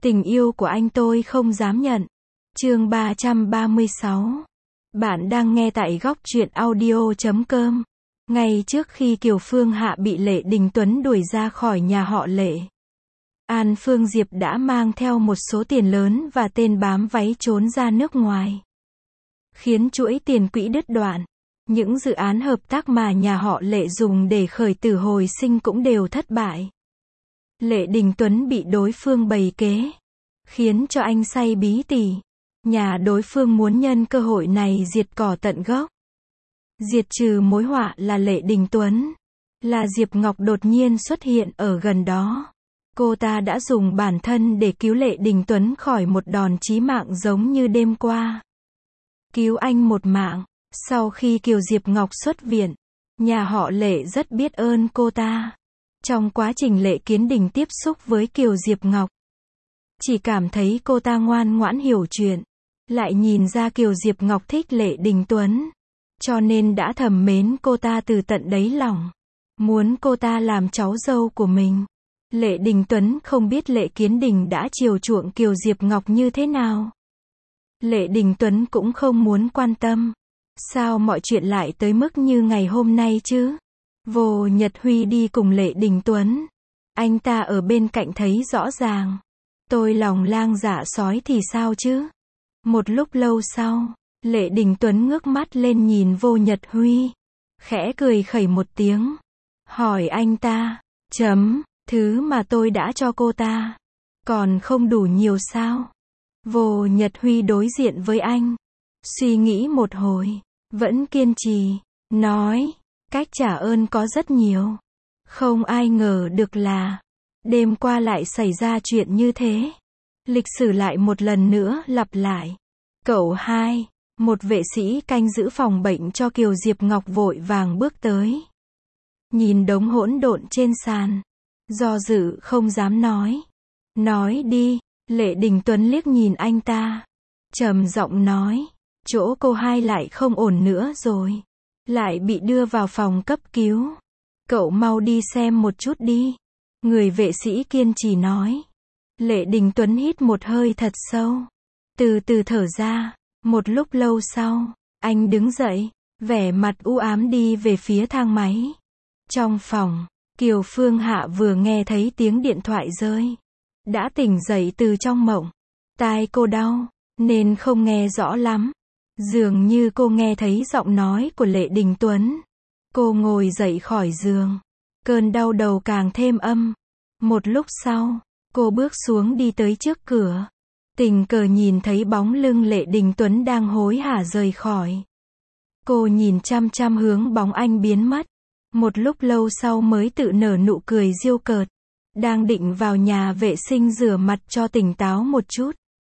Tình yêu của anh tôi không dám nhận. Chương 336. Bạn đang nghe tại góc truyện audio.com. Ngay trước khi Kiều Phương Hạ bị Lệ Đình Tuấn đuổi ra khỏi nhà họ Lệ, An Phương Diệp đã mang theo một số tiền lớn và tên bám váy trốn ra nước ngoài, khiến chuỗi tiền quỹ đứt đoạn. Những dự án hợp tác mà nhà họ Lệ dùng để khởi tử hồi sinh cũng đều thất bại. Lệ Đình Tuấn bị đối phương bày kế, khiến cho anh say bí tỉ. Nhà đối phương muốn nhân cơ hội này diệt cỏ tận gốc, diệt trừ mối họa là Lệ Đình Tuấn. Là Diệp Ngọc đột nhiên xuất hiện ở gần đó. Cô ta đã dùng bản thân để cứu Lệ Đình Tuấn khỏi một đòn chí mạng giống như đêm qua. Cứu anh một mạng. Sau khi Kiều Diệp Ngọc xuất viện, nhà họ Lệ rất biết ơn cô ta. Trong quá trình Lệ Kiến Đình tiếp xúc với Kiều Diệp Ngọc, chỉ cảm thấy cô ta ngoan ngoãn hiểu chuyện. Lại nhìn ra Kiều Diệp Ngọc thích Lệ Đình Tuấn, cho nên đã thầm mến cô ta từ tận đáy lòng, muốn cô ta làm cháu dâu của mình. Lệ Đình Tuấn không biết Lệ Kiến Đình đã chiều chuộng Kiều Diệp Ngọc như thế nào. Lệ Đình Tuấn cũng không muốn quan tâm. Sao mọi chuyện lại tới mức như ngày hôm nay chứ? Vô Nhật Huy đi cùng Lệ Đình Tuấn. Anh ta ở bên cạnh thấy rõ ràng. Tôi lòng lang dạ sói thì sao chứ? Một lúc lâu sau, Lệ Đình Tuấn ngước mắt lên nhìn Vô Nhật Huy, khẽ cười khẩy một tiếng, hỏi anh ta, thứ mà tôi đã cho cô ta, còn không đủ nhiều sao? Vô Nhật Huy đối diện với anh, suy nghĩ một hồi, vẫn kiên trì, nói, cách trả ơn có rất nhiều. Không ai ngờ được là, đêm qua lại xảy ra chuyện như thế. Lịch sử lại một lần nữa lặp lại. Cậu hai, một vệ sĩ canh giữ phòng bệnh cho Kiều Diệp Ngọc vội vàng bước tới. Nhìn đống hỗn độn trên sàn, do dự không dám nói. Nói đi, Lệ Đình Tuấn liếc nhìn anh ta, trầm giọng nói, chỗ cô hai lại không ổn nữa rồi. Lại bị đưa vào phòng cấp cứu. Cậu mau đi xem một chút đi. Người vệ sĩ kiên trì nói. Lệ Đình Tuấn hít một hơi thật sâu, từ từ thở ra. Một lúc lâu sau, anh đứng dậy, vẻ mặt u ám đi về phía thang máy. Trong phòng, Kiều Phương Hạ vừa nghe thấy tiếng điện thoại rơi, đã tỉnh dậy từ trong mộng. Tai cô đau, nên không nghe rõ lắm. Dường như cô nghe thấy giọng nói của Lệ Đình Tuấn. Cô ngồi dậy khỏi giường, cơn đau đầu càng thêm âm. Một lúc sau, cô bước xuống đi tới trước cửa. Tình cờ nhìn thấy bóng lưng Lệ Đình Tuấn đang hối hả rời khỏi. Cô nhìn chăm chăm hướng bóng anh biến mất. Một lúc lâu sau mới tự nở nụ cười giễu cợt. Đang định vào nhà vệ sinh rửa mặt cho tỉnh táo một chút.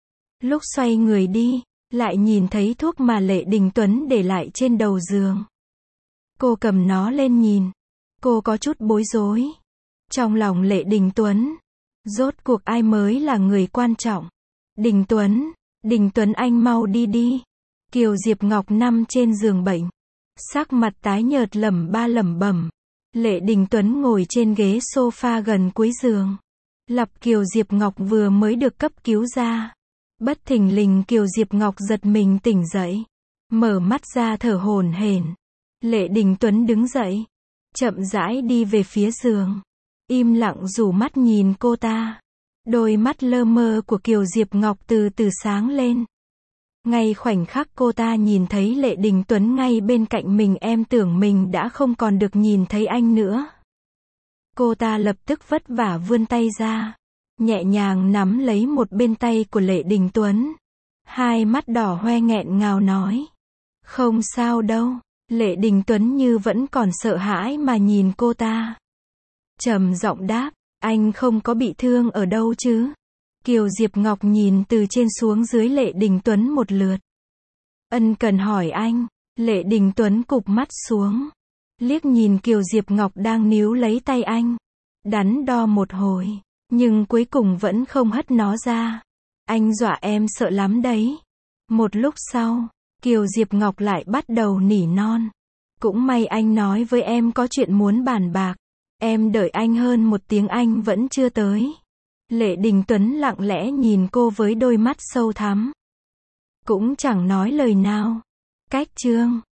Lúc xoay người đi, lại nhìn thấy thuốc mà Lệ Đình Tuấn để lại trên đầu giường. Cô cầm nó lên nhìn. Cô có chút bối rối. Trong lòng Lệ Đình Tuấn, rốt cuộc ai mới là người quan trọng? Đình Tuấn anh mau đi đi. Kiều Diệp Ngọc nằm trên giường bệnh, sắc mặt tái nhợt lẩm bẩm. Lệ Đình Tuấn ngồi trên ghế sofa gần cuối giường. Lập Kiều Diệp Ngọc vừa mới được cấp cứu ra. Bất thình lình Kiều Diệp Ngọc giật mình tỉnh dậy, mở mắt ra thở hổn hển. Lệ Đình Tuấn đứng dậy, chậm rãi đi về phía giường, im lặng rủ mắt nhìn cô ta. Đôi mắt lơ mơ của Kiều Diệp Ngọc từ từ sáng lên. Ngay khoảnh khắc cô ta nhìn thấy Lệ Đình Tuấn ngay bên cạnh mình, em tưởng mình đã không còn được nhìn thấy anh nữa. Cô ta lập tức vất vả vươn tay ra, nhẹ nhàng nắm lấy một bên tay của Lệ Đình Tuấn. Hai mắt đỏ hoe nghẹn ngào nói. Không sao đâu. Lệ Đình Tuấn như vẫn còn sợ hãi mà nhìn cô ta. Trầm giọng đáp, anh không có bị thương ở đâu chứ? Kiều Diệp Ngọc nhìn từ trên xuống dưới Lệ Đình Tuấn một lượt. Ân cần hỏi anh. Lệ Đình Tuấn cụp mắt xuống, liếc nhìn Kiều Diệp Ngọc đang níu lấy tay anh. Đắn đo một hồi, nhưng cuối cùng vẫn không hất nó ra. Anh dọa em sợ lắm đấy. Một lúc sau, Kiều Diệp Ngọc lại bắt đầu nỉ non. Cũng may anh nói với em có chuyện muốn bàn bạc. Em đợi anh hơn một tiếng anh vẫn chưa tới. Lệ Đình Tuấn lặng lẽ nhìn cô với đôi mắt sâu thắm. Cũng chẳng nói lời nào. Cách chương